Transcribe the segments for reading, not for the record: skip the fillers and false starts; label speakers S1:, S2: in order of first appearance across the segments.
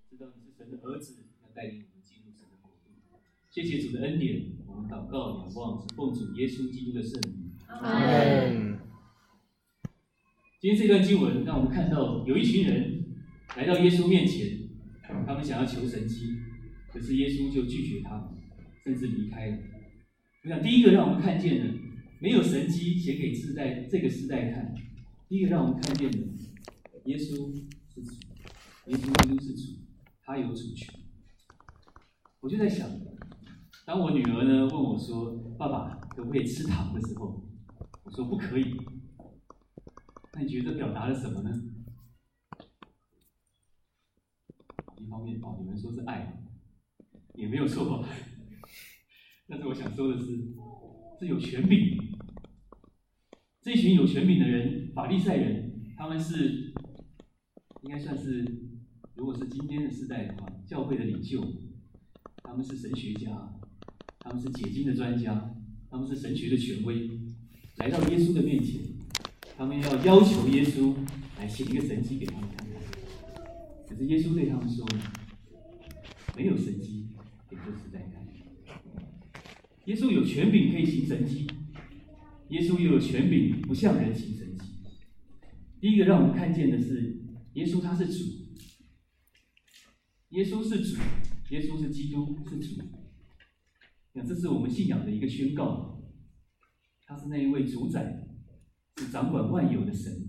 S1: 知道你是神的儿子，要带领我们进入神的国度。谢谢主的恩典，我们祷告仰望是奉主耶稣基督的圣名。
S2: 阿们。
S1: 今天这段经文让我们看到有一群人来到耶稣面前，他们想要求神迹，可是耶稣就拒绝他们，甚至离开了。我想第一个让我们看见的，没有神迹写给这个时代看。第一个让我们看见的，耶稣是主，耶稣基督是主，他有主权。我就在想，当我女儿呢问我说：“爸爸可不可以吃糖？”的时候，我说不可以。那你觉得这表达了什么呢？一方面有人说是爱，也没有错。但是我想说的是有权柄。这群有权柄的人，法利赛人，他们是应该算是，如果是今天的世代的话，教会的领袖，他们是神学家，他们是解经的专家，他们是神学的权威，来到耶稣的面前，他们要求耶稣来写一个神迹给他们看看。可是耶稣对他们说，没有神迹给这时代看。耶稣有权柄可以行神迹，耶稣又有权柄不向人行神迹。第一个让我们看见的是，耶稣他是主，耶稣是主，耶稣是基督，是主。这是我们信仰的一个宣告。他是那一位主宰，是掌管万有的神。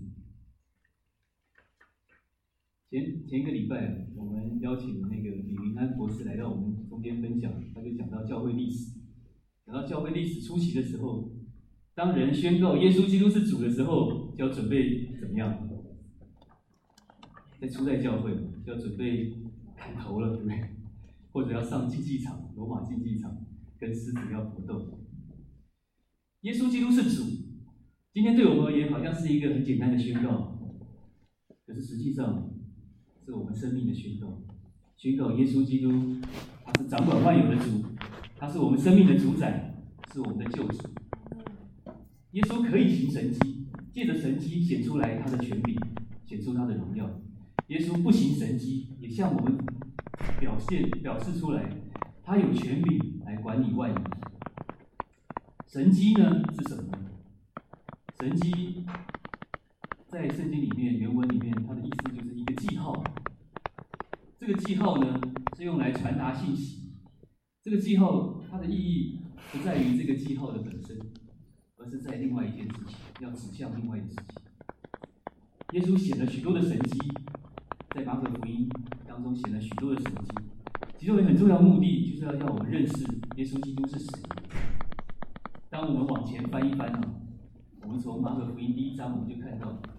S1: 前一个礼拜，我们邀请那个李云安博士来到我们中间分享，他就讲到教会历史。讲到教会历史初期的时候，当人宣告耶稣基督是主的时候，就要准备怎么样？在初代教会就要准备砍头了，对不对？或者要上竞技场，罗马竞技场跟狮子要搏斗。耶稣基督是主，今天对我们而言好像是一个很简单的宣告，可是实际上是我们生命的宣告。宣告耶稣基督，他是掌管万有的主，他是我们生命的主宰，是我们的救主。耶稣可以行神迹，借着神迹显出来他的权柄，显出他的荣耀。耶稣不行神迹，也向我们表示出来，他有权柄来管理万有。神迹呢是什么呢？神迹在圣经里面原文里面，它的意思就是一个记号。这个记号呢是用来传达信息。这个记号它的意义不在于这个记号的本身，而是在另外一件事情，要指向另外一件事情。耶稣显了许多的神迹，在马可福音当中显了许多的神迹，其中有很重要的目的，就是要我们认识耶稣基督是谁。当我们往前翻一翻我们从马可福音第1章，我们就看到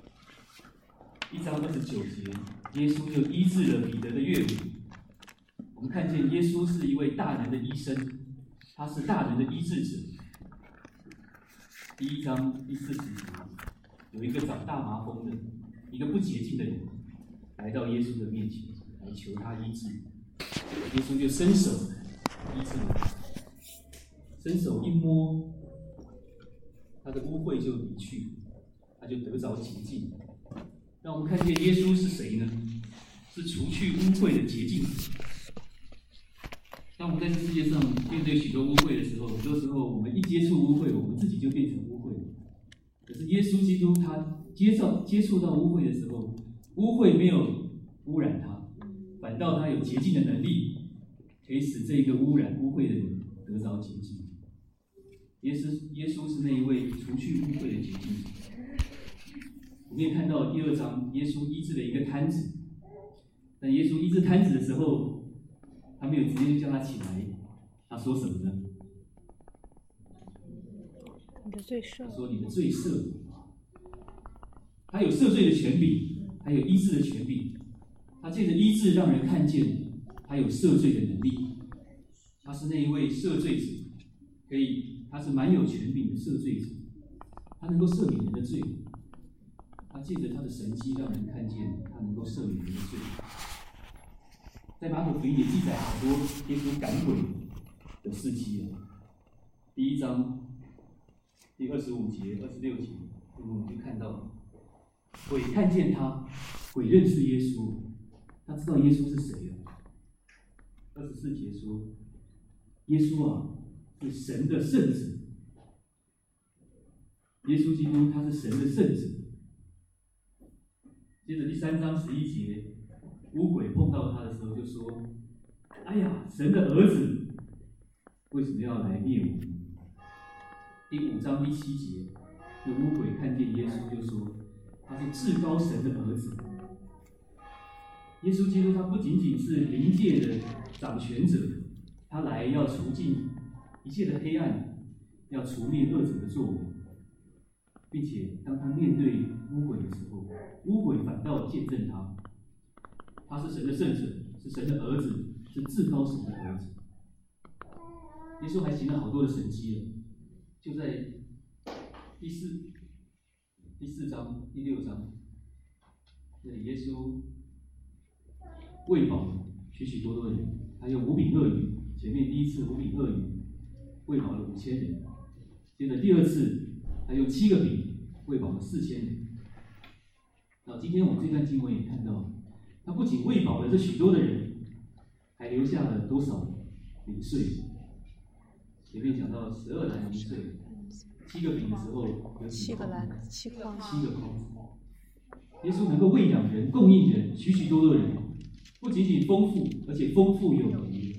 S1: 1章29节，耶稣就医治了彼得的岳母。我们看见耶稣是一位大能的医生，他是大能的医治者。第1章第40节，有一个长大麻风的，一个不洁净的人，来到耶稣的面前，来求他医治。耶稣就伸手医治了他，伸手一摸，他的污秽就离去，他就得着洁净。让我们看见耶稣是谁呢？是除去污秽的洁净者。当我们在这世界上面对许多污秽的时候，很多时候我们一接触污秽，我们自己就变成污秽了。可是耶稣基督他接触到污秽的时候，污秽没有污染他，反倒他有洁净的能力，可以使这个污秽的人得着洁净。耶稣是那一位除去污秽的洁净者。我们也看到第2章，耶稣医治了一个摊子，但耶稣医治摊子的时候，他没有直接就叫他起来，他说什么呢？
S2: 你的罪赦。
S1: 他说你的罪赦。他有赦罪的权柄，还有医治的权柄。他借着医治让人看见他有赦罪的能力。他是那一位赦罪者，他是蛮有权柄的赦罪者，他能够赦免人的罪。他借着他的神迹让人看见他能够赦免人的罪。在马可福音也记载很多耶稣赶鬼的事迹第1章第25节、26节，我们就看到鬼看见他，鬼认识耶稣， 他知道耶稣是谁了。24节说，耶稣啊是神的圣者，耶稣基督他是神的圣者。接着第3章11节，污鬼碰到他的时候就说：“哎呀，神的儿子，为什么要来灭我们？”第5章第7节，那污鬼看见耶稣就说：“他是至高神的儿子。”耶稣基督他不仅仅是灵界的掌权者，他来要除尽一切的黑暗，要除灭恶者的作为，并且当他面对污鬼的时候，污鬼反倒见证他是神的圣者，是神的儿子，是至高神的儿子。耶稣还行了好多的神迹了，就在第4章、第6章，这里耶稣喂饱了许许多多的人，他用5饼2鱼，前面第一次5饼2鱼喂饱了5000人，接着第2次他用7个饼喂饱了4000人。到今天我们这段经文也看到，他不仅喂饱了这许多的人，还留下了多少零碎？前面讲到12篮零碎，7个饼的时候有
S2: 7个篮，7筐
S1: ，7个筐子。耶稣能够喂养人、供应人，许许多多人，不仅仅丰富，而且丰富有余。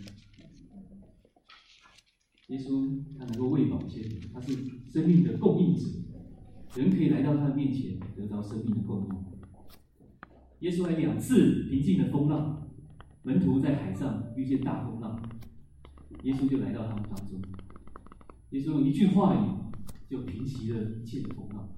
S1: 耶稣他能够喂饱一切人，他是生命的供应者，人可以来到他的面前，得到生命的供应。耶稣还2次平静了风浪，门徒在海上遇见大风浪，耶稣就来到他们当中。耶稣用一句话语就平息了一切的风浪。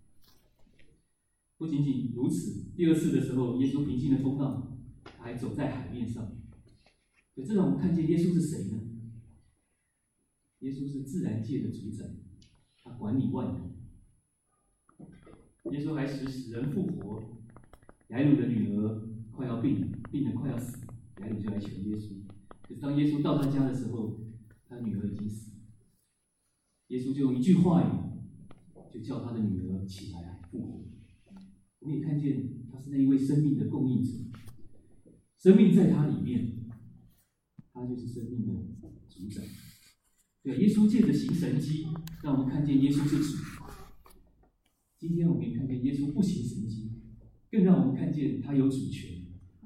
S1: 不仅仅如此，第2次的时候，耶稣平静了风浪，他还走在海面上。所以这让我们看见耶稣是谁呢？耶稣是自然界的主宰，他管理万有。耶稣还使死人复活。雅鲁的女儿快要病人快要死，雅鲁就来求耶稣。可是当耶稣到他家的时候，他女儿已经死了。耶稣就用一句话语，就叫他的女儿起来复活。我们也看见他是那一位生命的供应者，生命在他里面，他就是生命的主宰。对，耶稣借着行神迹，让我们看见耶稣是主。今天我们也看见耶稣不行神迹，更让我们看见他有主权。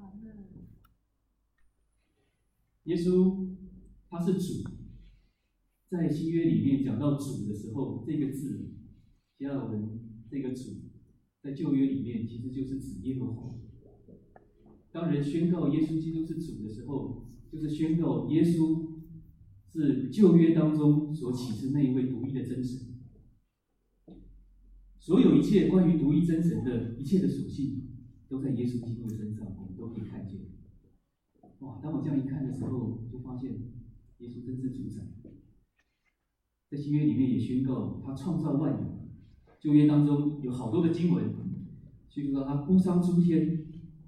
S1: 耶稣他是主，在新约里面讲到主的时候，这个字希腊文这个主，在旧约里面其实就是指耶和华。当人宣告耶稣基督是主的时候，就是宣告耶稣是旧约当中所启示那一位独一的真神。所有一切关于独一真神的一切的属性，都在耶稣基督的身上，我们都可以看见。哇！当我这样一看的时候，就发现耶稣真是主宰。在新约里面也宣告他创造万有，旧约当中有好多的经文去说到他铺张诸天，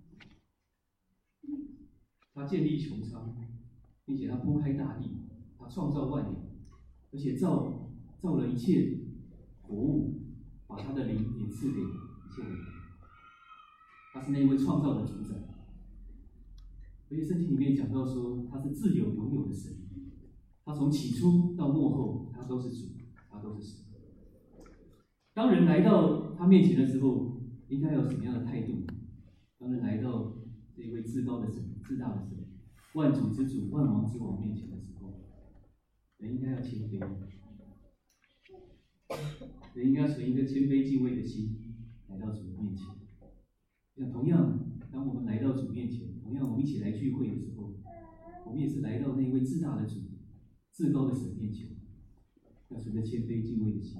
S1: 他建立穹苍，并且他铺开大地，他创造万有，而且造了一切活物，把他的灵也赐给一切人。他是那一位创造的主宰。而且圣经里面讲到说，他是自有永有的神，他从起初到末后，他都是主，他都是神。当人来到他面前的时候，应该有什么样的态度？当人来到这一位至高的神、至大的神、万主之主、万王之王面前的时候，人应该要谦卑，人应该存一个谦卑敬畏的心来到主的面前。像同样，当我们来到主面前，同样我们一起来聚会的时候，我们也是来到那位至大的主、至高的神面前，要存着谦卑敬畏的心。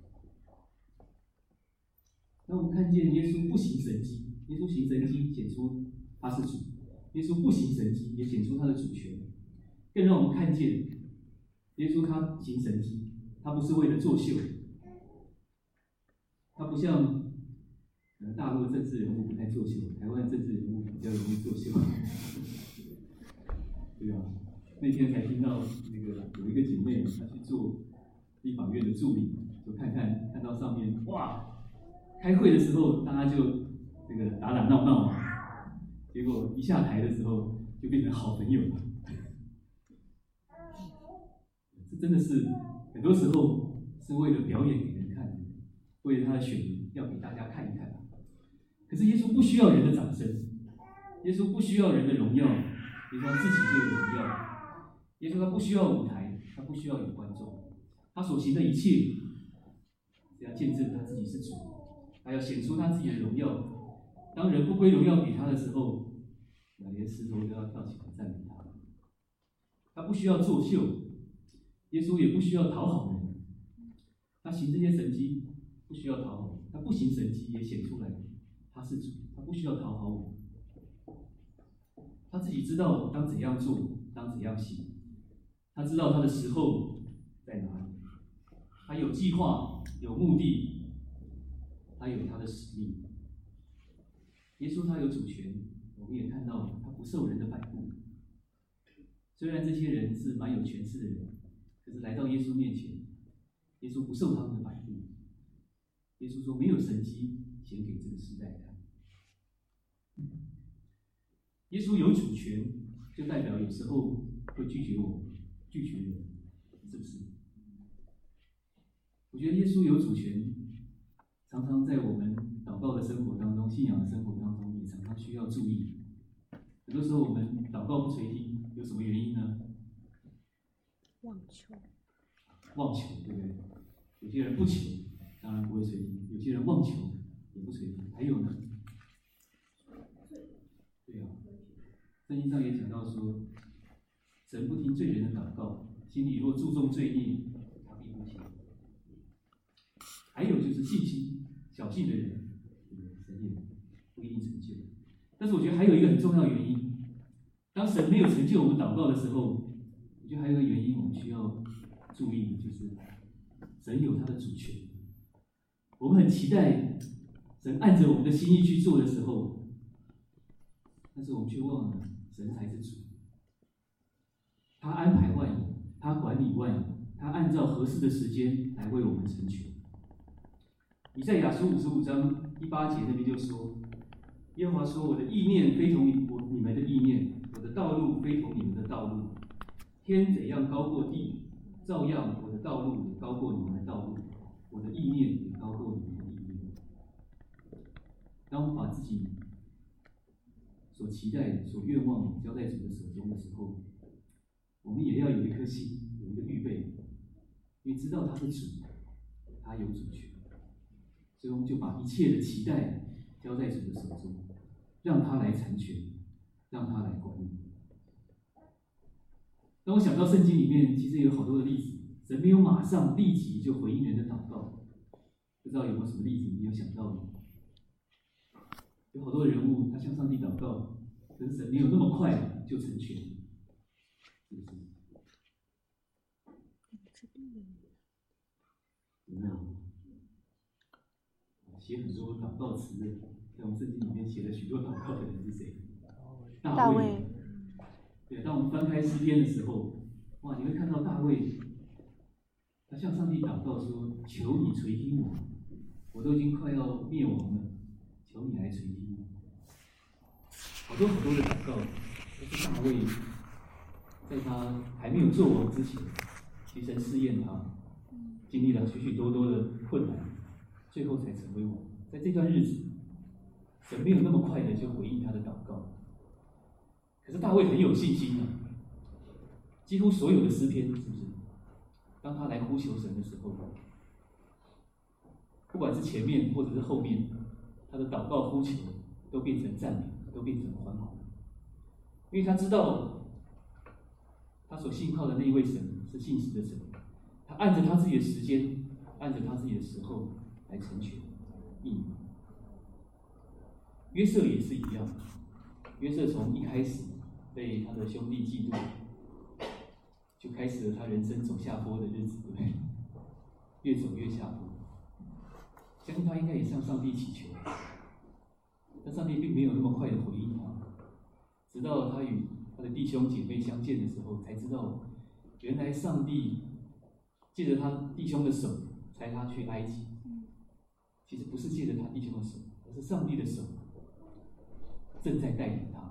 S1: 当我们看见耶稣不行神迹，耶稣行神迹显出他是主；耶稣不行神迹也显出他的主权，更让我们看见耶稣他行神迹，他不是为了作秀，他不像大陆的政治人物不太作秀，台湾的政治人物比较容易作秀。对啊，那天才听到那个有一个姐妹，她去做立法院的助理，就看到上面哇，开会的时候大家就这个打打闹闹， 结果一下台的时候就变成好朋友了。这真的是很多时候是为了表演给人看的，为了他的选民要给大家看一看。可是耶稣不需要人的掌声，耶稣不需要人的荣耀，耶稣他自己就有荣耀。耶稣他不需要舞台，他不需要有观众，他所行的一切是要见证他自己是主，他要显出他自己的荣耀。当人不归荣耀给他的时候，连石头都要跳起来赞美他。他不需要作秀，耶稣也不需要讨好人，他行这些神迹不需要讨好人，他不行神迹也显出来他是主，他不需要讨好我。他自己知道当怎样做，当怎样行，他知道他的时候在哪里，他有计划，有目的，他有他的使命。耶稣他有主权，我们也看到他不受人的摆布。虽然这些人是蛮有权势的人，可是来到耶稣面前，耶稣不受他们的摆布。耶稣说：“没有神迹显给这个时代看。”耶稣有主权，就代表有时候会拒绝我们，拒绝人，是不是？我觉得耶稣有主权，常常在我们祷告的生活当中、信仰的生活当中，也常常需要注意。很多时候我们祷告不垂听，有什么原因呢？
S2: 妄求，
S1: 妄求，对不对？有些人不求，当然不会垂听；有些人妄求，也不垂听。还有呢？对啊，圣经上也讲到说，神不听罪人的祷告，心里若注重罪孽，他必不听。还有就是信心，小信的人，神也不一定成就。但是我觉得还有一个很重要的原因，当神没有成就我们祷告的时候，我觉得还有一个原因我们需要注意，就是神有他的主权。我们很期待神按着我们的心意去做的时候，但是我们却忘了神才是主。他安排万有，他管理万有，他按照合适的时间来为我们成全。以赛亚书55章18节那边就说，耶和华说：“我的意念非同你们的意念，我的道路非同你们的道路。天怎样高过地，照样我的道路也高过你们的道路，我的意念也高过你们的意念。”当我们把自己所期待、所愿望交在主的手中的时候，我们也要有一颗心，有一个预备，因为知道他是主，他有主权，所以我们就把一切的期待交在主的手中，让他来成全，让他来管理。当我想到圣经里面其实有好多的例子，神没有马上立即就回应人的祷告，不知道有没有什么例子你有想到吗？有好多的人物他向上帝祷告，可是神没有那么快就成全，是不是？有没有写很多祷告词的？在我们圣经里面写了许多祷告的人是谁？大卫。对，当我们翻开诗篇的时候，哇，你会看到大卫，他向上帝祷告说：“求你垂听我，我都已经快要灭亡了，求你来垂听我。”好多好多的祷告，都是大卫在他还没有做王之前，其实神试验他，经历了许许多多的困难，最后才成为王。在这段日子，神没有那么快的就回应他的祷告。可是大卫很有信心啊，几乎所有的诗篇，是不是？当他来呼求神的时候，不管是前面或者是后面，他的祷告呼求都变成赞美，都变成欢呼，因为他知道他所信靠的那一位神是信实的神，他按着他自己的时间，按着他自己的时候来成全应允。约瑟也是一样，约瑟从一开始被他的兄弟嫉妒，就开始了他人生走下坡的日子，对不对？越走越下坡。相信他应该也向上帝祈求，但上帝并没有那么快的回应他。直到他与他的弟兄姐妹相见的时候，才知道原来上帝借着他弟兄的手差他去埃及。其实不是借着他弟兄的手，而是上帝的手正在带领他。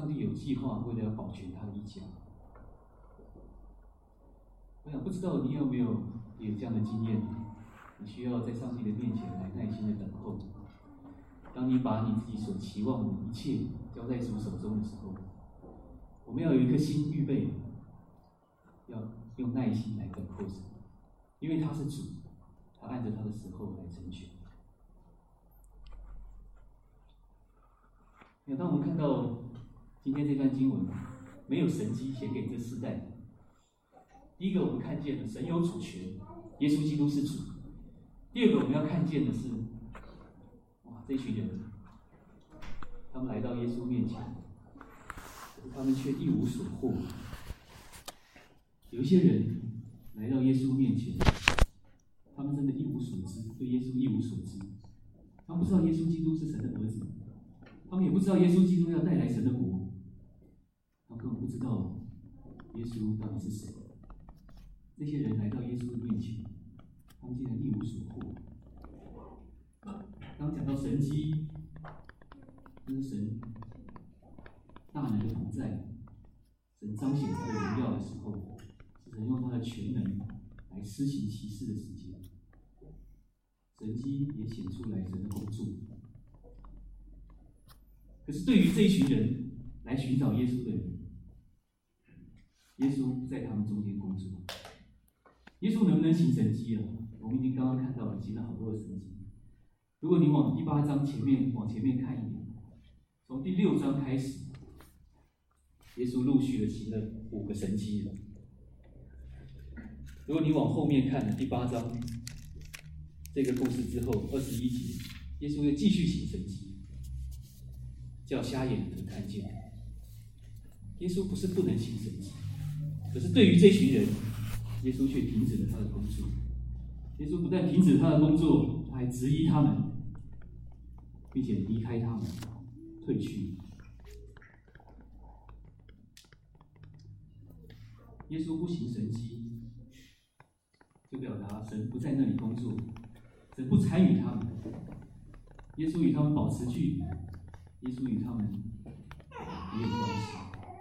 S1: 上帝有计划，为了要保全他的一家。我想不知道你有没有也这样的经验？你需要在上帝的面前来耐心的等候。当你把你自己所期望的一切交在主手中的时候，我们要有一颗心预备，要用耐心来等候神，因为他是主，他按着他的时候来成全。当我们看到今天这段经文，没有神迹显给这世代。第一个，我们看见了神有主权，耶稣基督是主。第二个，我们要看见的是，哇，这群人，他们来到耶稣面前，可是他们却一无所获。有一些人来到耶稣面前，他们真的一无所知，对耶稣一无所知。他们不知道耶稣基督是神的儿子，他们也不知道耶稣基督要带来神的国，他们根本不知道耶稣到底是谁。这些人来到耶稣的面前，他们竟然一无所获。当讲到神迹，这是神大能的同在，神彰显他的荣耀的时候，是神用他的全能来施行奇事的时间。神迹也显出来神的工作。可是对于这一群人来寻找耶稣的人，耶稣在他们中间工作。耶稣能不能行神迹啊？我们已经刚刚看到了，行了好多的神迹。如果你往第8章往前面看一点，从第6章开始，耶稣陆续的行了5个神迹了。如果你往后面看第8章这个故事之后，21节，耶稣又继续行神迹，叫瞎眼的看见。耶稣不是不能行神迹，可是对于这群人，耶稣却停止了他的工作。耶稣不但停止他的工作，他还质疑他们，并且离开他们，退去。耶稣不行神迹，就表达神不在那里工作，神不参与他们。耶稣与他们保持距离，耶稣与他们没有关系。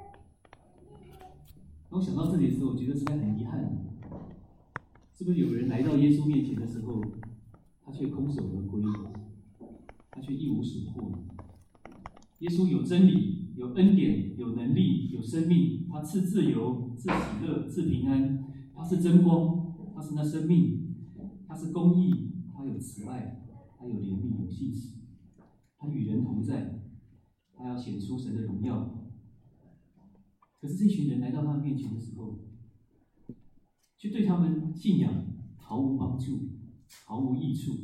S1: 当我想到这里的时候，我觉得实在很遗憾。是不是有人来到耶稣面前的时候，他却空手而归，他却一无所获？耶稣有真理，有恩典，有能力，有生命，他赐自由，赐喜乐，赐平安，他是真光，他是那生命，他是公义，他有慈爱，他有怜悯，有信实，他与人同在，他要显出神的荣耀。可是这群人来到他面前的时候，却对他们信仰毫无帮助，毫无益处。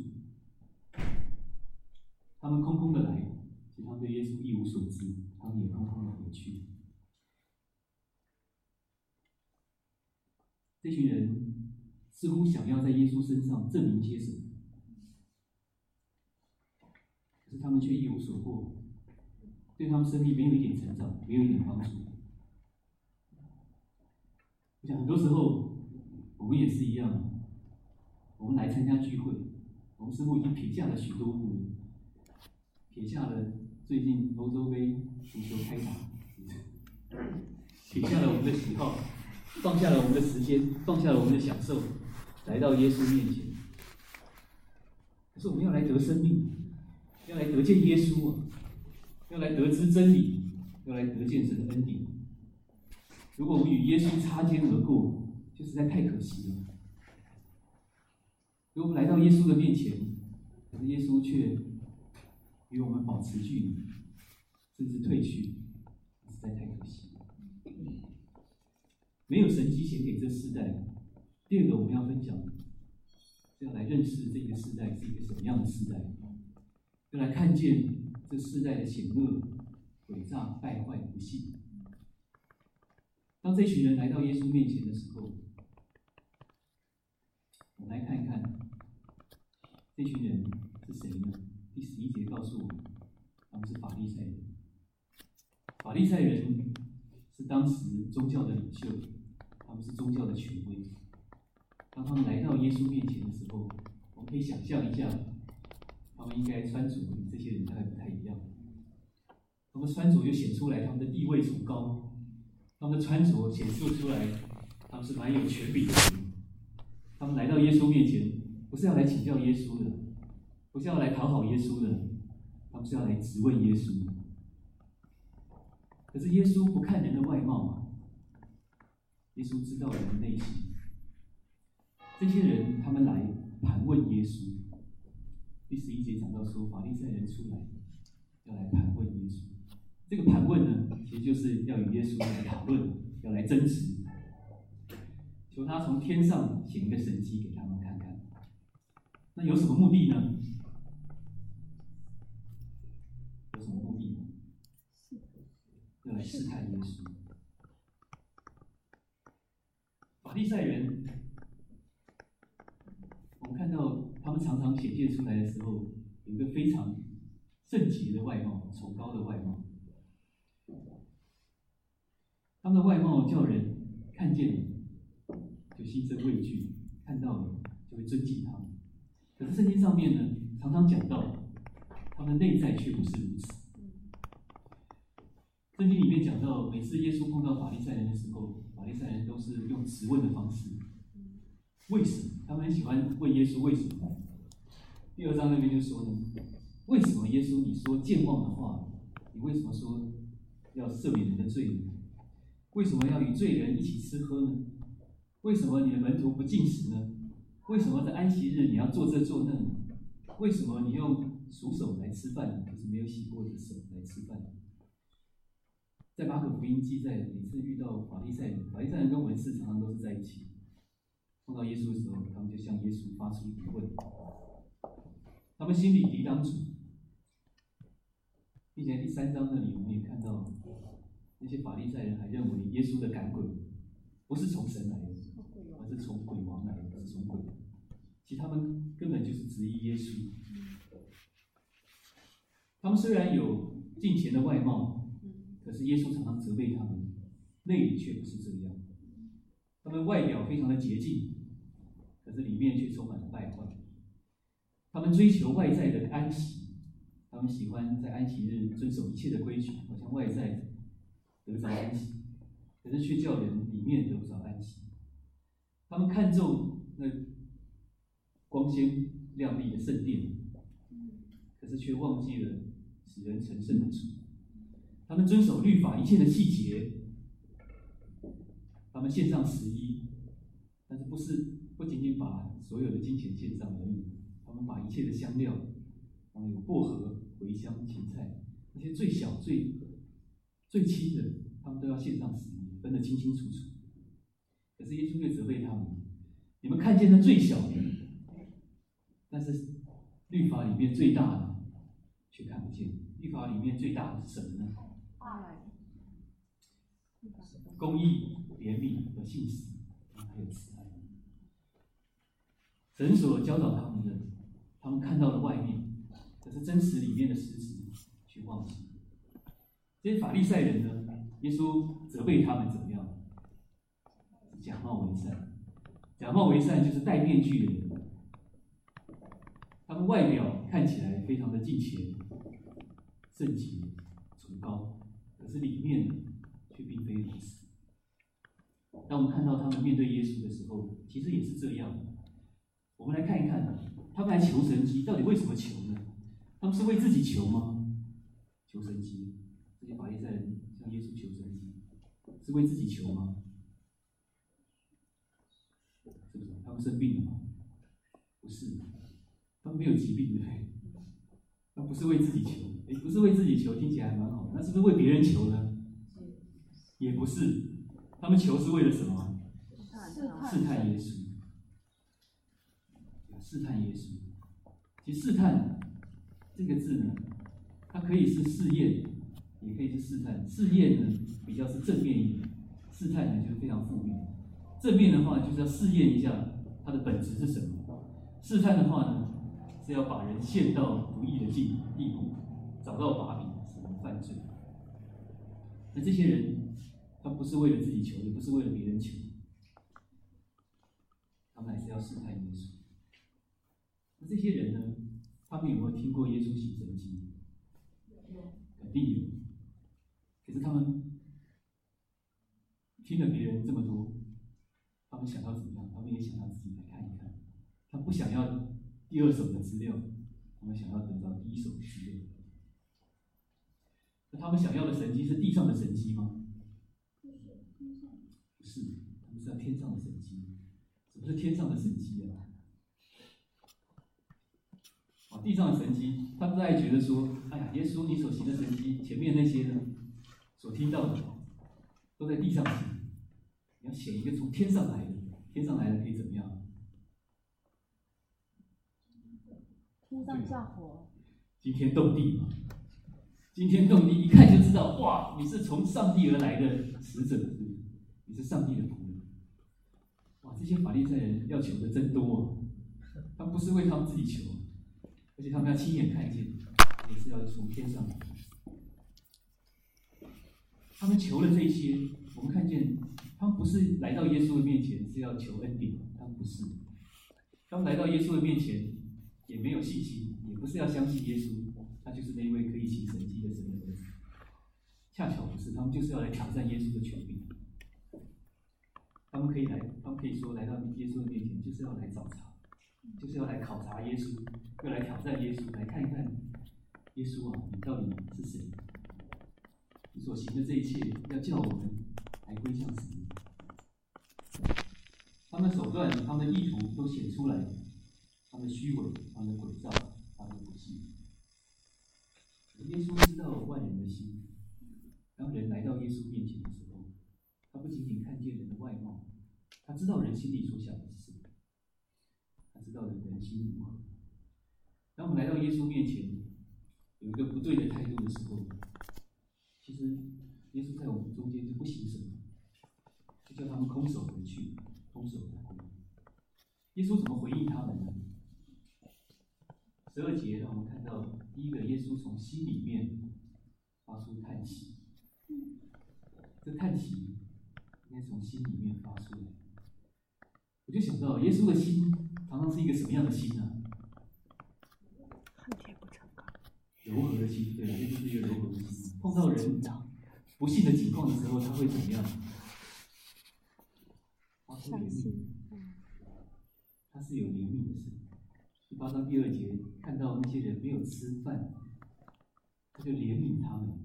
S1: 他们空空的来，其实他们对耶稣一无所知，他们也空空的回去。这群人似乎想要在耶稣身上证明些什么，可是他们却一无所获，对他们生命没有一点成长，没有一点帮助。我想很多时候我们也是一样，我们来参加聚会，我们似乎已经撇下了许多部，撇下了最近欧洲杯足球开打，撇下了我们的喜好，放下了我们的时间，放下了我们的享受，来到耶稣面前。可是我们要来得生命，要来得见耶稣啊，要来得知真理，要来得见神的恩典。如果我们与耶稣擦肩而过，就实在太可惜了。如果我们来到耶稣的面前，可是耶稣却与我们保持距离，甚至退去，实在太可惜了。没有神迹显给这世代。第二个我们要分享，是要来认识这个世代是一个什么样的世代，要来看见这世代的险恶、诡诈、败坏、不幸。当这群人来到耶稣面前的时候，我们来看一看这群人是谁呢？第11节告诉我们，他们是法利赛人。法利赛人是当时宗教的领袖，他们是宗教的权威。当他们来到耶稣面前的时候，我们可以想象一下，他们应该穿着与这些人大概不太一样。 他们穿着就显出来他们的地位崇高，他们的穿着显示出来他们是蛮有权柄的人。他们来到耶稣面前，不是要来请教耶稣的，不是要来讨好耶稣的，他们是要来质问耶稣的。可是耶稣不看人的外貌啊，耶稣知道人的内心。这些人他们来盘问耶稣。第11节讲到说，法利赛人出来要来盘问耶稣。这个盘问呢，其实就是要与耶稣来讨论，要来争执，求他从天上显一个神迹给他们看看。那有什么目的呢？有什么目的呢？要来试探耶稣。法利赛人，我们看到他们常常显现出来的时候，有一个非常圣洁的外貌，崇高的外貌。他们的外貌叫人看见了就心生畏惧，看到了就会尊敬他们。可是圣经上面呢，常常讲到他们内在却不是如此。圣经里面讲到，每次耶稣碰到法利赛人的时候，法利赛人都是用质问的方式。为什么？他们很喜欢问耶稣为什么。第2章那边就说呢，为什么耶稣你说健忘的话，你为什么说要赦免人的罪呢？为什么要与罪人一起吃喝呢？为什么你的门徒不禁食呢？为什么在安息日你要做这做那呢？为什么你用数手来吃饭，可是没有洗过的手来吃饭？在马可福音记载，每次遇到法利赛人，法利赛人跟文士常常都是在一起。碰到耶稣的时候，他们就向耶稣发出疑问，他们心里抵挡主，并且第3章那里我们也看到，那些法利赛人还认为耶稣的赶鬼不是从神来的，而是从鬼王来的，是从鬼。其实他们根本就是质疑耶稣。他们虽然有敬虔的外貌，可是耶稣常常责备他们，内里却不是这样。他们外表非常的洁净，可是里面却充满了败坏。他们追求外在的安息，他们喜欢在安息日遵守一切的规矩，好像外在得着安息，可是却叫人里面得不着安息。他们看重那光鲜亮丽的圣殿，可是却忘记了使人成圣的主。他们遵守律法一切的细节，他们献上11，但是不仅仅把所有的金钱献上而已，他们把一切的香料，有薄荷、茴香、芹菜，那些最小、最轻的，他们都要献上11，分得清清楚楚。可是耶稣却责备他们：你们看见那最小的，但是律法里面最大的却看不见。律法里面最大的是什么呢？爱、公义、怜悯和信实，还有慈爱。神所教导他们的，他们看到了外面，可是真实里面的实质却忘记。这些法利赛人呢，耶稣责备他们怎么样？假冒为善。假冒为善就是戴面具的人。他们外表看起来非常的敬虔、圣洁、崇高，可是里面却并非如此。当我们看到他们面对耶稣的时候，其实也是这样。我们来看一看，他们来求神迹，到底为什么求呢？他们是为自己求吗？求神迹，这些法利赛人向耶稣求神迹，是为自己求吗？是不是？他们生病了吗？不是，他们没有疾病，对不对？那不是为自己求，不是为自己求，听起来还蛮好的。那是不是为别人求呢？也不是，他们求是为了什么？试探耶稣。试探耶稣。其实试探这个字呢，它可以是试验，也可以是试探。试验呢比较是正面一点，试探呢就是非常负面。正面的话就是要试验一下它的本质是什么，试探的话呢是要把人陷到不义的地步，找到把柄，使人犯罪。那这些人，他不是为了自己求，也不是为了别人求，他们还是要试探耶稣。那这些人呢，他们有没有听过耶稣行神迹？肯定有。 可是他们听了别人这么多，他们想要怎么样？他们也想要自己来看一看。他不想要第二手的资料，他们想要得到第一手的资料。那他们想要的神迹是地上的神迹吗？不是，他们是要天上的神迹。什么是天上的神迹啊？地上的神迹，他不再觉得说，哎呀，耶稣你所行的神迹，前面那些呢，所听到的，都在地上行。你要显一个从天上来的，天上来的可以怎么样？
S2: 天上下火，
S1: 惊天动地嘛！惊天动地，一看就知道，哇，你是从上帝而来的使者，你是上帝的仆人。哇，这些法利赛人要求的真多啊！他们不是为他们自己求，而且他们要亲眼看见，也是要从天上来。他们求了这些，我们看见，他们不是来到耶稣的面前是要求恩典，他们不是。他们来到耶稣的面前，也没有信心，也不是要相信耶稣，他就是那位可以行神迹的神的儿子。恰巧不是，他们就是要来挑战耶稣的权柄。他们可以说来到耶稣的面前，就是要来找茬，就是要来考察耶稣，要来挑战耶稣，来看一看耶稣啊，你到底是谁？你所行的这一切，要叫我们来归向神。他们的手段、他们的意图都显出来，他们的虚伪、他们的诡诈、他们的不信。耶稣知道万人的心，当人来到耶稣面前的时候，他不仅仅看见人的外貌，他知道人心里所想的是什么，他知道人心如何。当我们来到耶稣面前，有一个不对的态度的时候，其实耶稣在我们中间就不行什么，就叫他们空手回去，空手而归。耶稣怎么回应他们呢？12节让我们看到，第一个，耶稣从心里面发出叹息。这叹息应该从心里面发出来。我就想到，耶稣的心常常是一个什么样的心呢？
S2: 恨铁不成钢，
S1: 柔和的心，对吧？耶稣是一个柔和的心。碰到人不幸的境况的时候，他会怎么样？发出怜悯。他是有怜悯的神。18章第2节看到那些人没有吃饭，他就怜悯他们。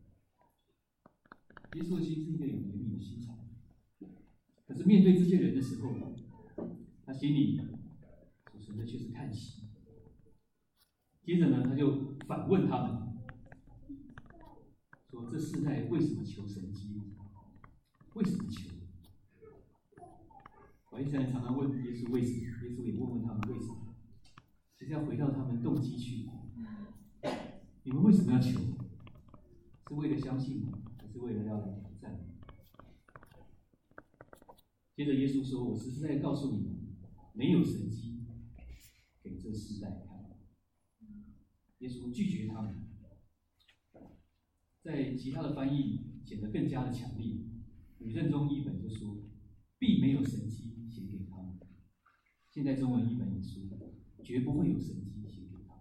S1: 耶稣的心是一个有怜悯的心肠，可是面对这些人的时候，他心里所存的却是叹息。接着呢，他就反问他们，说：“这世代为什么求神迹？为什么求？”法利赛人常常问耶稣为什么，耶稣也问问他们为什么。其实要回到他们动机去，你们为什么要求？是为了相信吗？还是为了要来挑战？接着耶稣说：“我实实在在告诉你们，没有神迹给这世代看。”耶稣拒绝他们。在其他的翻译显得更加的强烈。吕正中译本就说：“并没有神迹写给他们。”现在中文译本也说：“绝不会有神迹写给他们。”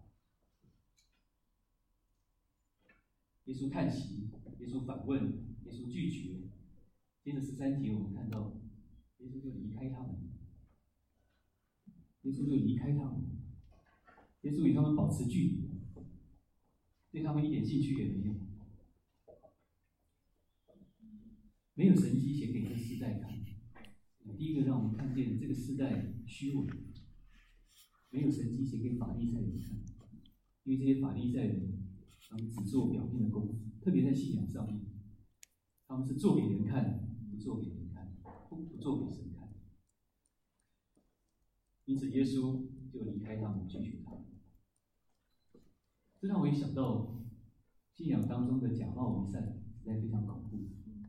S1: 耶稣叹息，耶稣反问，耶稣拒绝。接着13节，我们看到耶稣就离开他们，耶稣就离开他们，耶稣与他们保持距离，对他们一点兴趣也没有。没有神迹写给这世代看。第一个让我们看见这个世代虚伪，没有神迹写给法利赛人看，因为这些法利赛人他们只做表面的功夫，特别在信仰上面，他们是做给人看，不做给人看，不做给神看。因此耶稣就离开他们，拒绝他们。这让我也想到信仰当中的假冒为善，实在非常恐怖。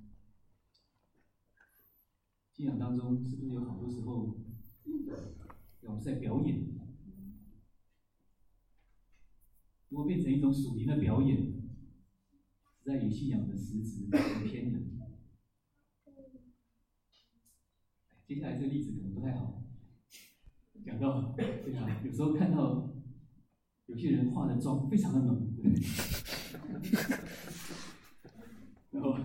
S1: 信仰当中是不是有好多时候我们在表演？如果变成一种属灵的表演，实在与信仰的实质偏离。接下来这个例子可能不太好，讲到对啊，有时候看到有些人化的妆非常的浓，对不对？然后有？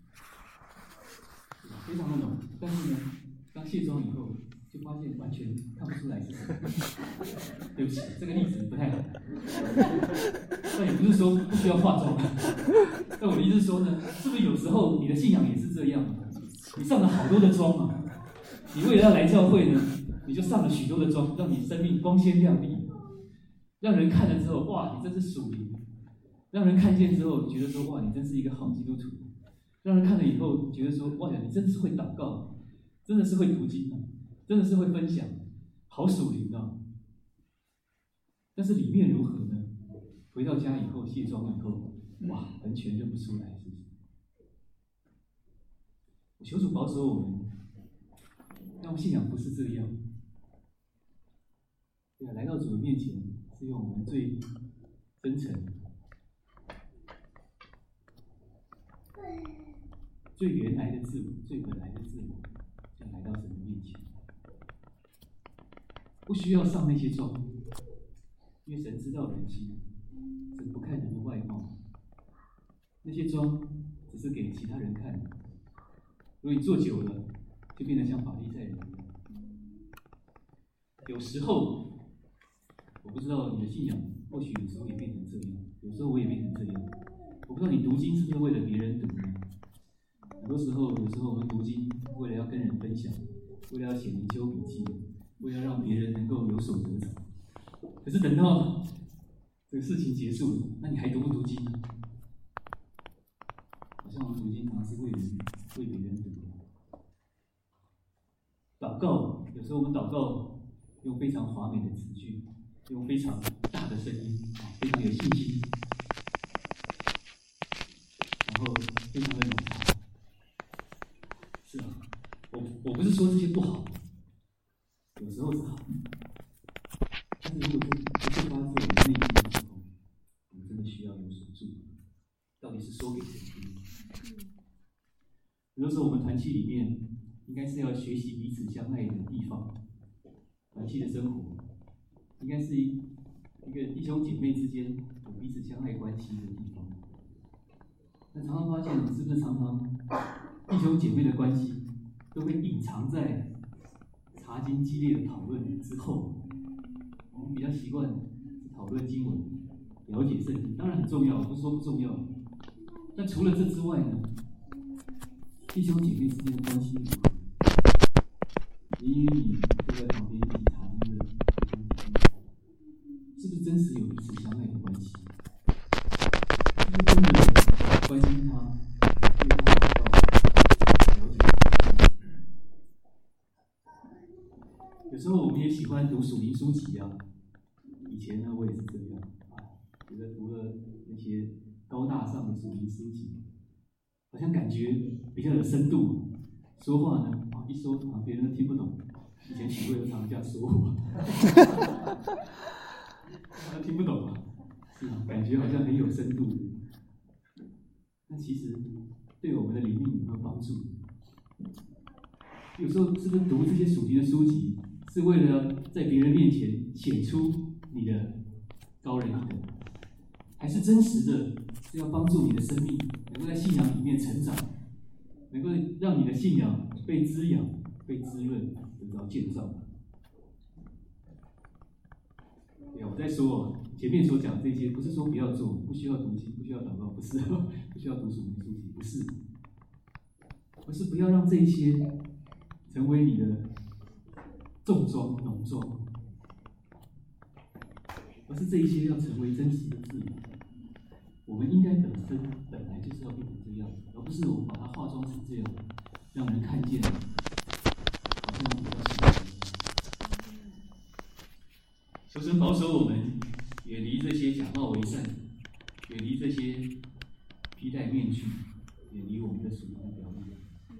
S1: 非常的浓，但是呢，当卸妆以后，就发现完全看不出来是什么。对不起，这个例子不太好。但也不是说不需要化妆，但我的意思是说呢，是不是有时候你的信仰也是这样？你上了好多的妆嘛，你为了要来教会呢，你就上了许多的妆，让你生命光鲜亮丽，让人看了之后，哇，你真是属灵；让人看见之后，觉得说，哇，你真是一个好基督徒；让人看了以后，觉得说，哇呀，你真的是会祷告，真的是会读经啊，真的是会分享，好属灵啊。但是里面如何呢？回到家以后卸妆以后，哇，完全认不出来，是不是？我求主保守我们，让信仰不是这样。对啊，来到主的面前，是用我们最真诚、最原来的自我、最本来的自我，这样来到神的面前，不需要上那些妆，因为神知道人心，神不看人的外貌，那些妆只是给其他人看的。如果你做久了，就变得像法利赛人一样。有时候，我不知道你的信仰，或许有时候也变成这样，有时候我也变成这样。我不知道你读经是不是为了别人读呢？很多时候，有时候我们读经为了要跟人分享，为了要写灵修笔记，为了让别人能够有所得着。可是等到这个事情结束了，那你还读不读经呢？好像我们读经常常是为别人读。祷告，有时候我们祷告用非常华美的词句，用非常大的声音，非常有信心，然后非常的冗长。是啊，我不是说这些不好，有时候是好，但是如果不是发自我们内心的时候，我们真的需要有所注意，到底是说给谁听？有的时候我们团契里面应该是要学习彼此相爱的地方，团契的生活应该是一个弟兄姐妹之间有彼此相爱关系的地方。那常常发现，是不是常常弟兄姐妹的关系都会隐藏在查经激烈的讨论之后？我们比较习惯讨论经文、了解圣经，当然很重要，不是说不重要。但除了这之外呢，弟兄姐妹之间的关系如何？你与你坐在旁边一起查经的，是不是真实有彼此相爱的关系？是不是真的关心他，对他祷告，了解他？有时候我们也喜欢读属灵书籍啊。以前呢，我也是这样啊，觉得读了那些高大上的属灵书籍，好像感觉比较有深度，说话呢一说别人都听不懂。以前许会有常这样说我，他听不懂啊，是啊，感觉好像很有深度。那其实对我们的灵命有没有帮助？有时候是不是读这些属灵的书籍，是为了在别人面前显出你的高人一等，还是真实的是要帮助你的生命能够在信仰里面成长，能够让你的信仰被滋养、被滋润，得到建造？对啊，我在说前面所讲这些，不是说不要做，不需要读经，不需要祷告，不是，不需要读属灵书籍，不是，而是不要让这一些成为你的重装浓妆，而是这一些要成为真实的自我。我们应该本来就是要变成这样，而不是我们把它化妆成这样，让人看见好像比较喜欢。求神保守我们，远离这些假冒为善，远离这些披戴面具，远离我们的属灵的表演。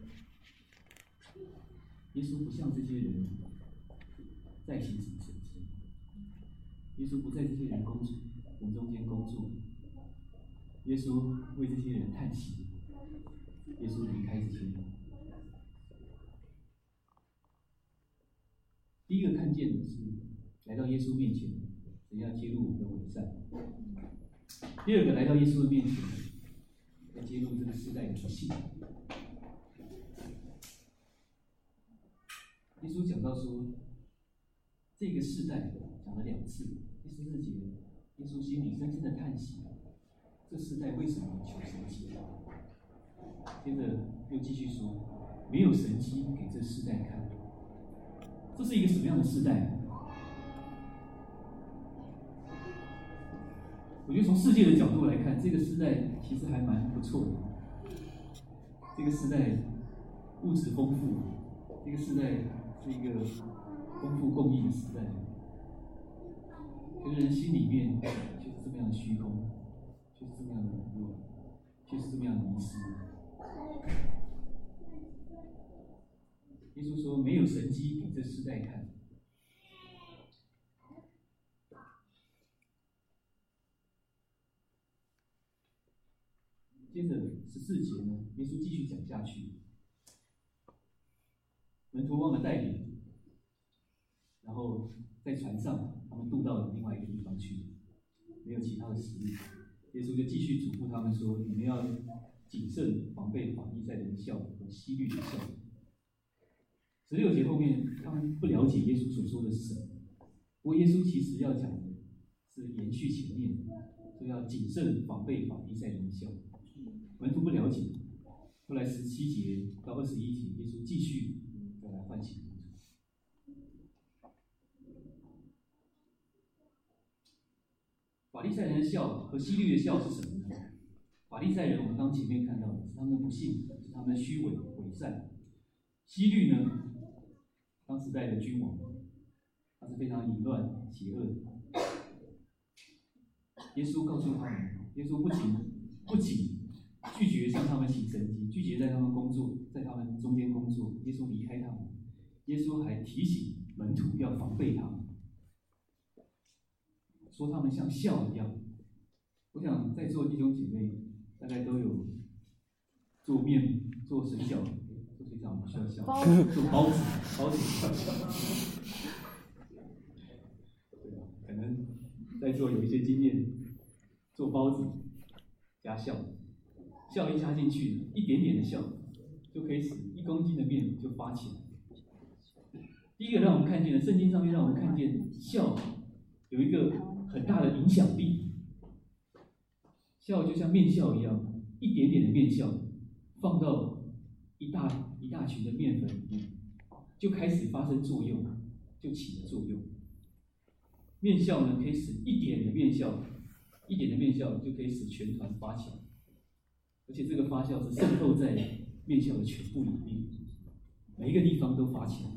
S1: 耶稣不像这些人再行什么神迹，耶稣不在这些人中间工作，耶稣为这些人叹息。耶稣离开这些人，第一个看见的是来到耶稣面前，神要揭露我们的伪善；第二个来到耶稣的面前， 来揭露这个世代的不幸。耶稣讲到说，这个世代讲了2次，第14节，耶稣心里深深的叹息，这世代为什么求神迹？接着又继续说，没有神迹给这世代看。这是一个什么样的世代？我觉得从世界的角度来看，这个世代其实还蛮不错的。这个世代物质丰富，这个世代是一个丰富共益的时代。可是人心里面却是这么样的虚空，却是这么样的软弱，却是这么样的迷失。耶稣说：“没有神迹给这世代看。”接着14节呢，耶稣继续讲下去。门徒忘了带饼，然后在船上，他们渡到了另外一个地方去，没有其他的食物。耶稣就继续嘱咐他们说：“你们要谨慎防备法利赛人的笑和希律的笑。”16节后面，他们不了解耶稣所说的是什么。不过耶稣其实要讲的是延续前面，说要谨慎防备法利赛人的笑。门徒不了解。后来17节到21节，耶稣继续再来唤醒门徒。法利赛人的笑和希律的笑是什么呢？法利赛人，我们刚前面看到的是他们的不幸，是他们的虚伪伪善。希律呢，当时代的君王，他是非常淫乱邪恶的。耶稣告诉他们，耶稣不仅拒绝向他们行神迹，拒绝在他们工作，在他们中间工作，耶稣离开他们。耶稣还提醒门徒要防备他们，说他们像笑一样。我想在座弟兄姐妹大概都有做水饺，做水饺不需要笑，做包子需要笑。对吧？可能在座有一些经验，做包子加笑。笑一加进去，一点点的笑就可以使1公斤的面就发起来。第一个让我们看见的，圣经上面让我们看见笑有一个很大的影响力。笑就像面笑一样，一点点的面笑放到一大群的面粉里面，就开始发生作用，就起了作用。面笑呢，可以使一点的面笑就可以使全团发起来。而且这个发酵是渗透在面笑的全部里面，每一个地方都发起来。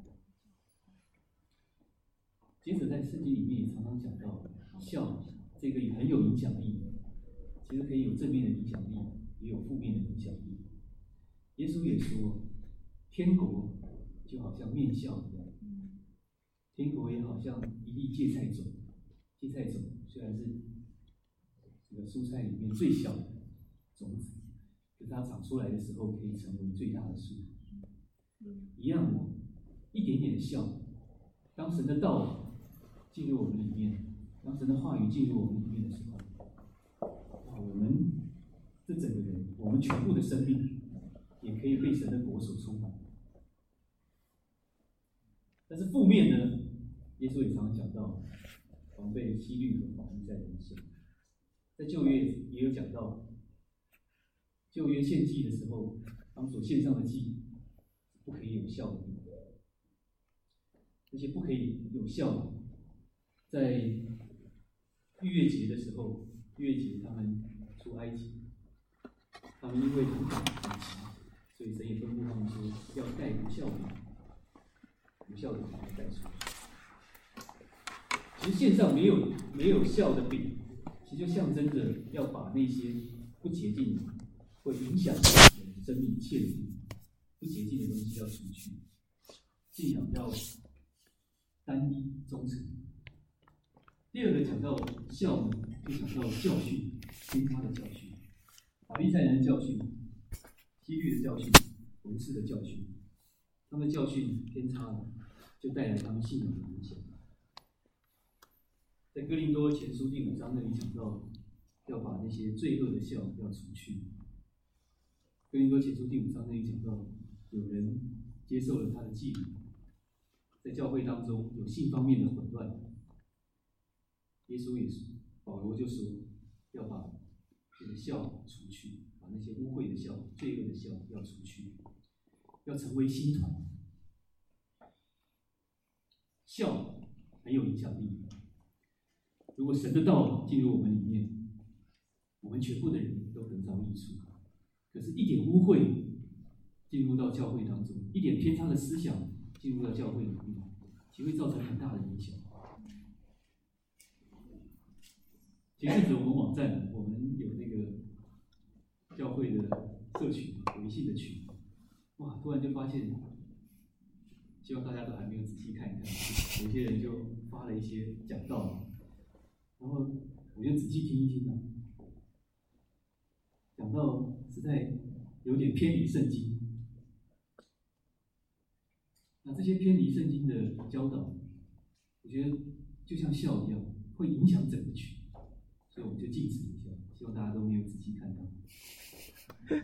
S1: 接着在圣经里面也常常讲到，笑这个也很有影响力，其实可以有正面的影响力，也有负面的影响力。耶稣也说，天国就好像面笑一样，天国也好像一粒芥菜种。芥菜种虽然是这个蔬菜里面最小的种子，可是它长出来的时候可以成为最大的树。一样的，一点点的笑，当神的道进入我们里面，当神的话语进入我们里面的时候，我们这整个人，我们全部的生命，也可以被神的国所充满。但是负面呢，耶稣也常常讲到，防备希律和法利赛人的笑。在旧约也有讲到。旧约献祭的时候，他们所献上的祭不可以有效的，而且不可以有效的。在逾越节的时候，逾越节他们出埃及，他们因为很赶很急，所以神也吩咐他们说要带无效的把它带出来。其实献上没有效的饼，其实就象征着要把那些不洁净的。会影响人的生命一切的不洁净的东西要除去，信仰要单一忠诚。第二个讲到笑呢，就讲到教训，偏差的教训，法利赛人的教训，希律的教训，文士的教训，他们的教训偏差了，就带来他们信仰的影响。在哥林多前书第5章那里讲到，要把那些罪恶的笑要除去。 哥林多前书第5章那里讲到，有人接受了他的祭礼，在教会当中有性方面的混乱，耶稣也是，保罗就说要把这个笑除去，把那些污秽的笑、罪恶的笑要除去，要成为新团。笑很有影响力。如果神的道进入我们里面，我们全部的人都得着益处。可是，一点污秽进入到教会当中，一点偏差的思想进入到教会里面，其实会造成很大的影响。前阵子我们网站，我们有那个教会的社群、微信的群，哇，突然就发现，希望大家都还没有仔细看一看，有些人就发了一些讲道，然后我就仔细听一听啊，讲到实在有点偏离圣经。那这些偏离圣经的教导，我觉得就像笑一样，会影响整个群。所以我们就禁止一下，希望大家都没有仔细看到。对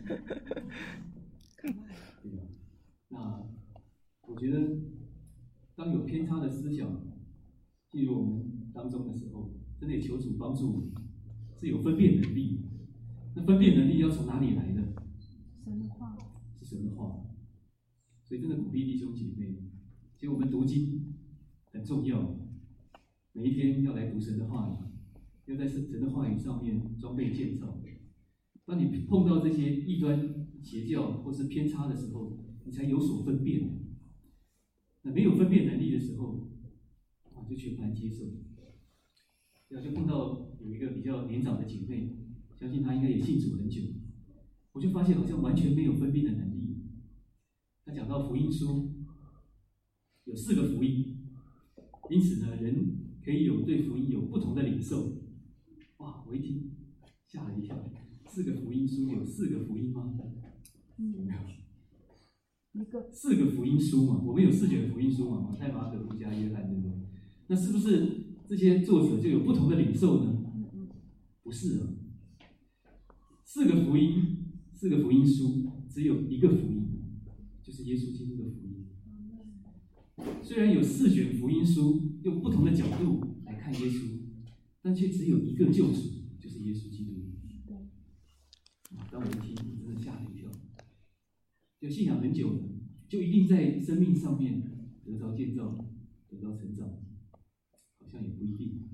S1: 吧？那我觉得，当有偏差的思想进入我们当中的时候，真的也求主帮助我们，是有分辨能力。那分辨能力要从哪里来呢？
S2: 神的话，
S1: 是神的话。所以真的鼓励弟兄姐妹，其实我们读经很重要，每一天要来读神的话语。要在神的话语上面装备建造。当你碰到这些异端邪教或是偏差的时候，你才有所分辨。那没有分辨能力的时候，就全盘接受。对啊，就碰到有一个比较年长的姐妹，相信她应该也信主很久，我就发现好像完全没有分辨的能力。她讲到福音书有4个福音，因此呢，人可以有对福音有不同的领受。哇！我一听吓了一跳，4个福音书有4个福音吗？
S2: 一个
S1: 4个福音书嘛，我们有4卷福音书嘛，马太、马可、路加、约翰，对不对？那是不是这些作者就有不同的领受呢？不是啊，4个福音，4个福音书，只有一个福音，就是耶稣基督的福音。虽然有4卷福音书，用不同的角度来看耶稣。但却只有一个救主，就是耶稣基督。当我一听，我真的吓了一跳。就信仰很久了，就一定在生命上面得着建造、得着成长，好像也不一定。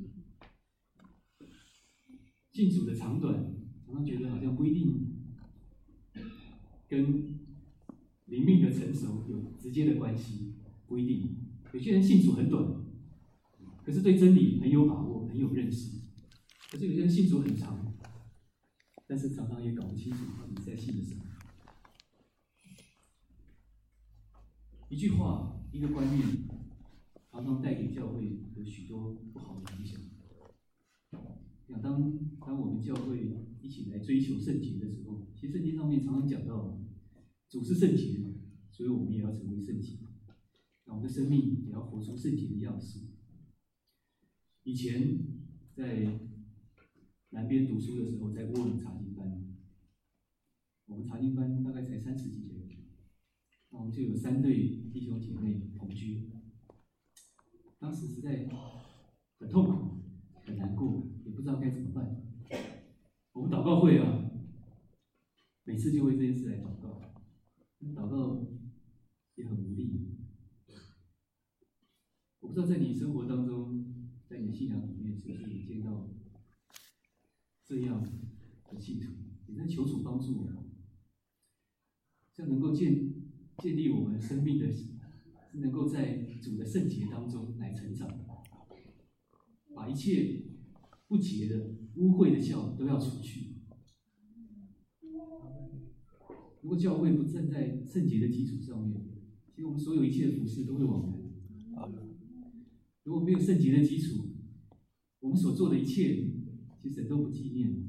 S1: 信主的长短，常常觉得好像不一定跟灵命的成熟有直接的关系，不一定。有些人信主很短，可是对真理很有把握，很有认识。可是有些人信主很长，但是常常也搞不清楚到底在信的什么。一句话，一个观念，常常带给教会有许多不好的影响。当我们教会一起来追求圣洁的时候，其实圣经上面常常讲到，主是圣洁的，所以我们也要成为圣洁。那我们的生命也要活出圣洁的样式。以前在南边读书的时候，在窝伦查经班，我们查经班大概才30几个人，那我们就有3对弟兄姐妹同居。当时实在很痛苦，很难过，也不知道该怎么办。我们祷告会啊，每次就为这件事来祷告，祷告也很无力。我不知道在你生活当中，在你的信仰里面，是不是也见到这样的信徒？也在求主帮助我们，这样能够建立我们生命的，是能够在主的圣洁当中来成长，把一切不洁的、污秽的笑都要除去。如果教会不站在圣洁的基础上面，其实我们所有一切的服事都会枉然。如果没有圣洁的基础，我们所做的一切，其实神都不纪念。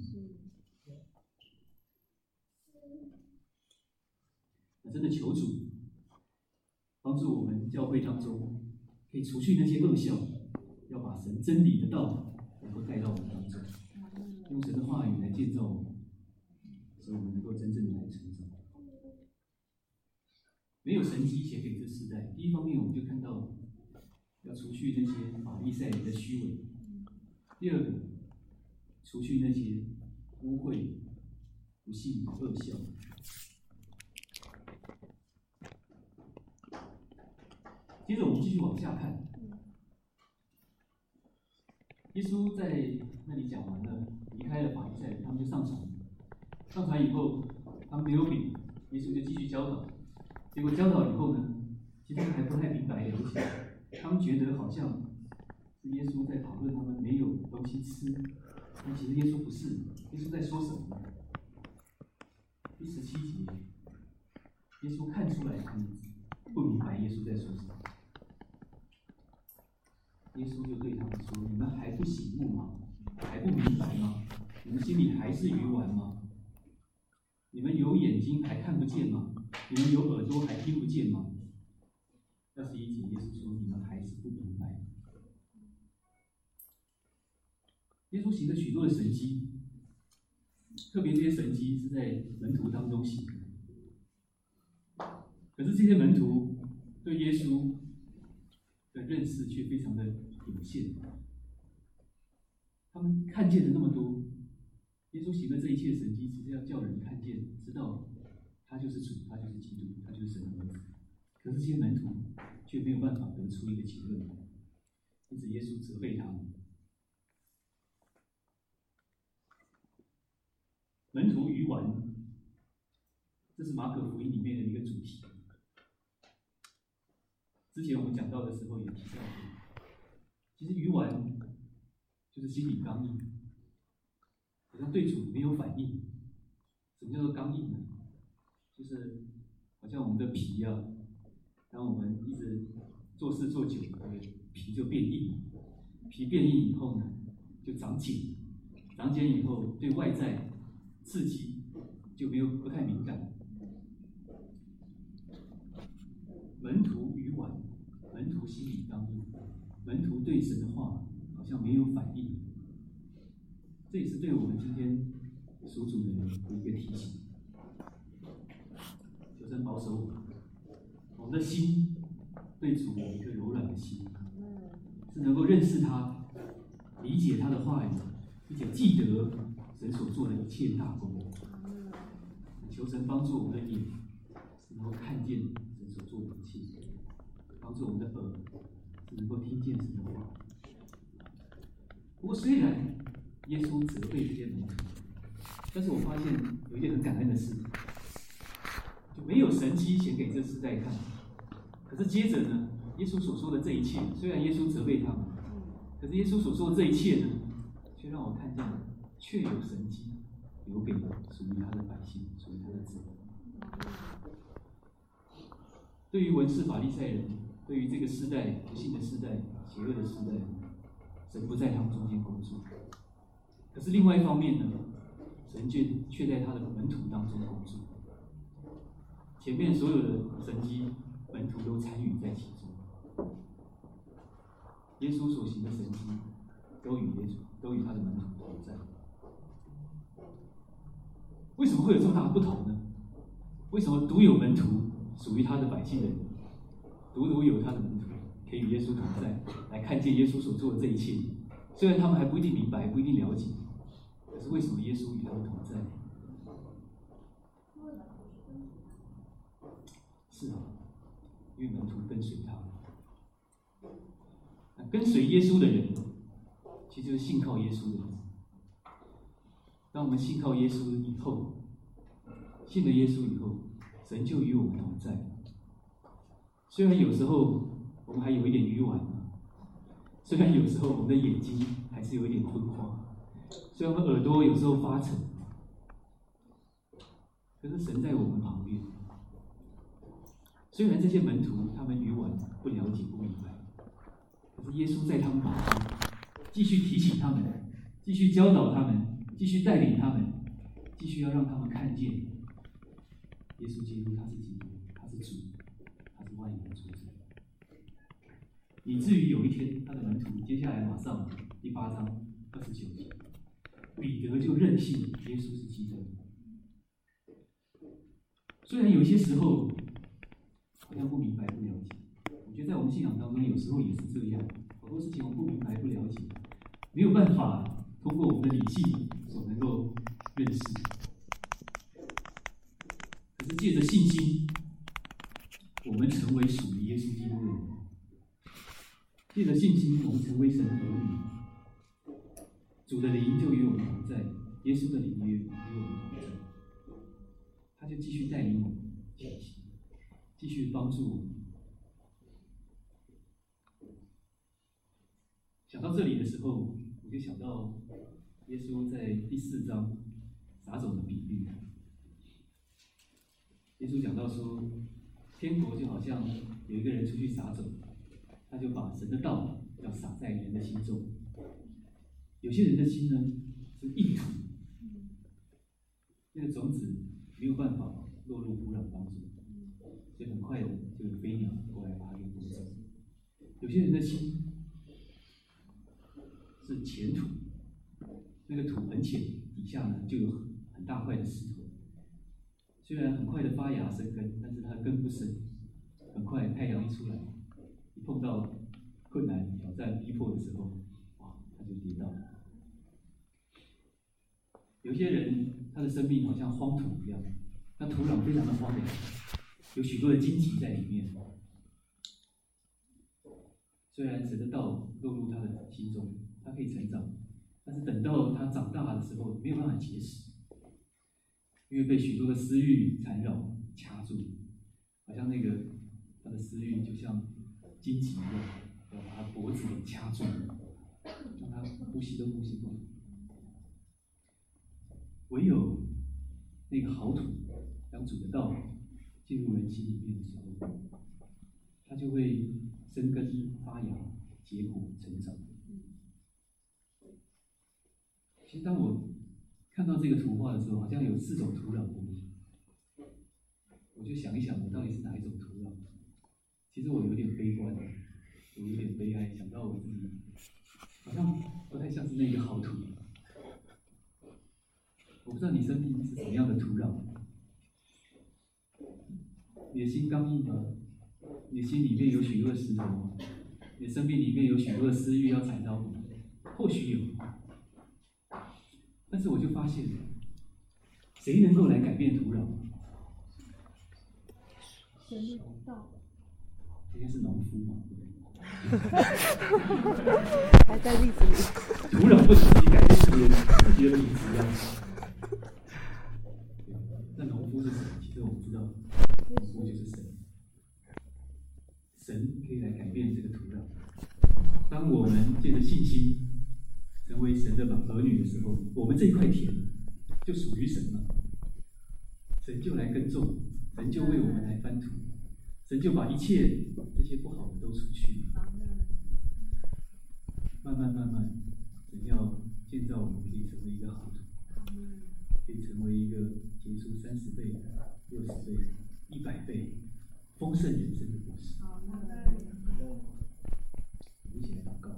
S1: 那真的求主帮助我们教会当中，可以除去那些恶效，要把神真理的道能够带到我们当中，用神的话语来建造我们，使我们能够真正的来成长。 没有神迹写给这世代。第一方面，我们就看到要除去那些法利赛人的虚伪；第二个，除去那些污秽、不信的恶效。接着我们继续往下看，耶稣在那里讲完了，离开了法利赛人，他们就上船。上船以后，他们没有饼，耶稣就继续教导。结果教导以后呢，其实还不太明白了解，他们觉得好像是耶稣在讨论他们没有东西吃，但其实耶稣不是，耶稣在说什么呢？第17节，耶稣看出来他们不明白耶稣在说什么。耶稣就对他们说：“你们还不醒悟吗？还不明白吗？你们心里还是愚顽吗？你们有眼睛还看不见吗？你们有耳朵还听不见吗？”21节，耶稣说：“你们还是不明白。”耶稣行了许多的神迹，特别这些神迹是在门徒当中行的。可是这些门徒对耶稣的认识却非常的有限，他们看见了那么多，耶稣行的这一切神迹，只是要叫人看见，知道他就是主，他就是基督，他就是神的儿子。可是这些门徒却没有办法得出一个结论，因此耶稣责备他们。门徒愚顽，这是马可福音里面的一个主题。之前我们讲到的时候也提到过，其实愚顽就是心理刚硬，好像对主没有反应。什么叫做刚硬呢？就是好像我们的皮啊，当我们一直做事做久了，皮就变硬，皮变硬以后呢，就长茧，长茧以后对外在刺激就不太敏感。门徒愚顽，门徒心里刚硬，门徒对神的话好像没有反应。这也是对我们今天属主的人的一个提醒。求神保守我们的心对主有一个柔软的心，是能够认识他、理解他的话语，并且记得神所做的一切大功。求神帮助我们的眼，是能够看见神所做的一切；帮助我们的耳，是能够听见神的话。不过，虽然耶稣责备这些门徒，但是我发现有一件很感恩的事，就没有神迹显给这世代看。可是接着呢，耶稣所说的这一切，虽然耶稣责备他们，可是耶稣所说的这一切呢，却让我看见了，确有神迹留给属于他的百姓，属于他的子民。对于文士法利赛人，对于这个世代不幸的世代、邪恶的世代，神不在他们中间工作。可是另外一方面呢，神却在他的门徒当中工作。前面所有的神迹，门徒都参与在其中。耶稣所行的神迹，都与他的门徒同在。为什么会有这么大的不同呢？为什么独有门徒属于他的百姓人，独有他的门徒可以与耶稣同在，来看见耶稣所做的这一切？虽然他们还不一定明白，不一定了解，可是为什么耶稣与他们同在？是啊，因为门徒跟随他。跟随耶稣的人，其实就是信靠耶稣的人。当我们信靠耶稣以后，信了耶稣以后，神就与我们同在。虽然有时候我们还有一点愚顽，虽然有时候我们的眼睛还是有一点昏花，虽然我们耳朵有时候发沉，可是神在我们旁边。虽然这些门徒他们愚顽、不了解、不明白，可是耶稣在他们旁边，继续提醒他们，继续教导他们，继续带领他们，继续要让他们看见耶稣基督他是基督，他是主，他是万有的主宰。以至于有一天，他的门徒接下来马上第8章29节，彼得就认信耶稣是基督。虽然有些时候好像不明白、不了解。我觉得在我们信仰当中，有时候也是这样，好多事情我们不明白、不了解，没有办法通过我们的理性所能够认识。可是借着信心，我们成为属于耶稣基督的人；借着信心，我们成为神的儿女。主的灵就与我们同在，耶稣的灵也与我们同在。他就继续带领我们前行，继续帮助我们。想到这里的时候，我就想到耶稣在第4章撒种的比喻。耶稣讲到说，天国就好像有一个人出去撒种，他就把神的道要撒在人的心中。有些人的心呢是硬土，那个种子没有办法落入土壤当中，所以很快的就有飞鸟过来把它给夺走。有些人的心是浅土，那个土很浅，底下呢就有很大块的石头。虽然很快的发芽生根，但是它根不深，很快太阳一出来，一碰到困难、挑战、逼迫的时候，哇，它就跌倒了。有些人他的生命好像荒土一样，那土壤非常的荒凉，有许多的荆棘在里面。虽然神的道落入他的心中，他可以成长，但是等到他长大的时候，没有办法结实，因为被许多的私欲缠绕、掐住，好像那个他的私欲就像荆棘一样，要把他脖子给掐住，让他呼吸都呼吸不了。唯有那个好土，当主的道进入人心里面的时候，它就会生根发芽、结果成长。其实当我看到这个图画的时候，好像有4种土壤，我就想一想，我到底是哪一种土壤？其实我有点悲观，我有点悲哀，想到我自己好像不太像是那个好土。我不知道你生命是什么样的土壤，你的心刚硬吗？你的心里面有许多的石头吗？你的生命里面有许多的私欲要踩到你？或许有，但是我就发现，谁能够来改变土壤？
S2: 神的道，
S1: 应该是农夫嘛，对不对？
S3: 还在例子里。
S1: 土壤不能自己改变自己的品质呀。那农夫是谁？其实我们知道，农夫就是神。神可以来改变这个土壤。当我们借着信心成为神的儿女的时候，我们这一块田就属于神了。神就来耕种，神就为我们来翻土，神就把一切这些不好的都除去。慢慢，神要建造我们，可以成为一个好土，可以成为一个结出30倍、60倍、100倍丰盛人生的果实。我们一起来祷告。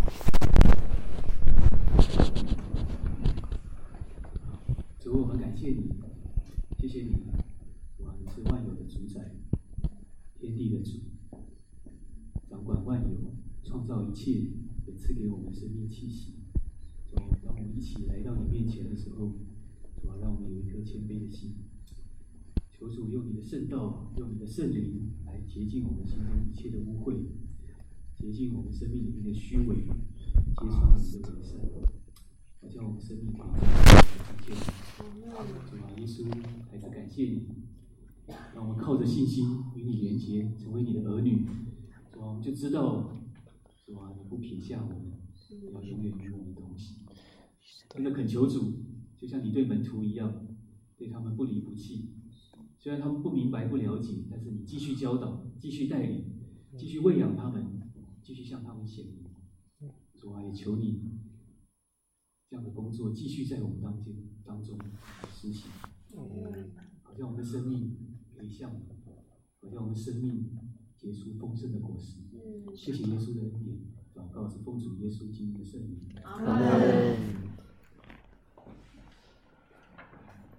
S1: 主，我们感谢你，谢谢你，主啊，你是万有的主宰，天地的主，掌管万有，创造一切，也赐给我们生命气息。主，当我们一起来到你面前的时候，主啊，让我们有一颗谦卑的心。求主用你的圣道，用你的圣灵来洁净我们心中一切的污秽，洁净我们生命里面的虚伪，揭穿我们的伪善，好叫我们生命可以真实主啊，耶稣，孩子感谢你，让我们靠着信心与你连结，成为你的儿女。主啊，我们就知道，主啊，你不撇下我们，要永远与我们同行。真的恳求主，就像你对门徒一样，对他们不离不弃。虽然他们不明白、不了解，但是你继续教导、继续带领、继续喂养他们，继续向他们显明。主啊，也求你这样的工作继续在我们当中实行，好像我们的生命可以像你，好像我们的生命结出丰盛的果实。谢谢耶稣的恩典，祷告是奉主耶稣基督的圣名。阿门。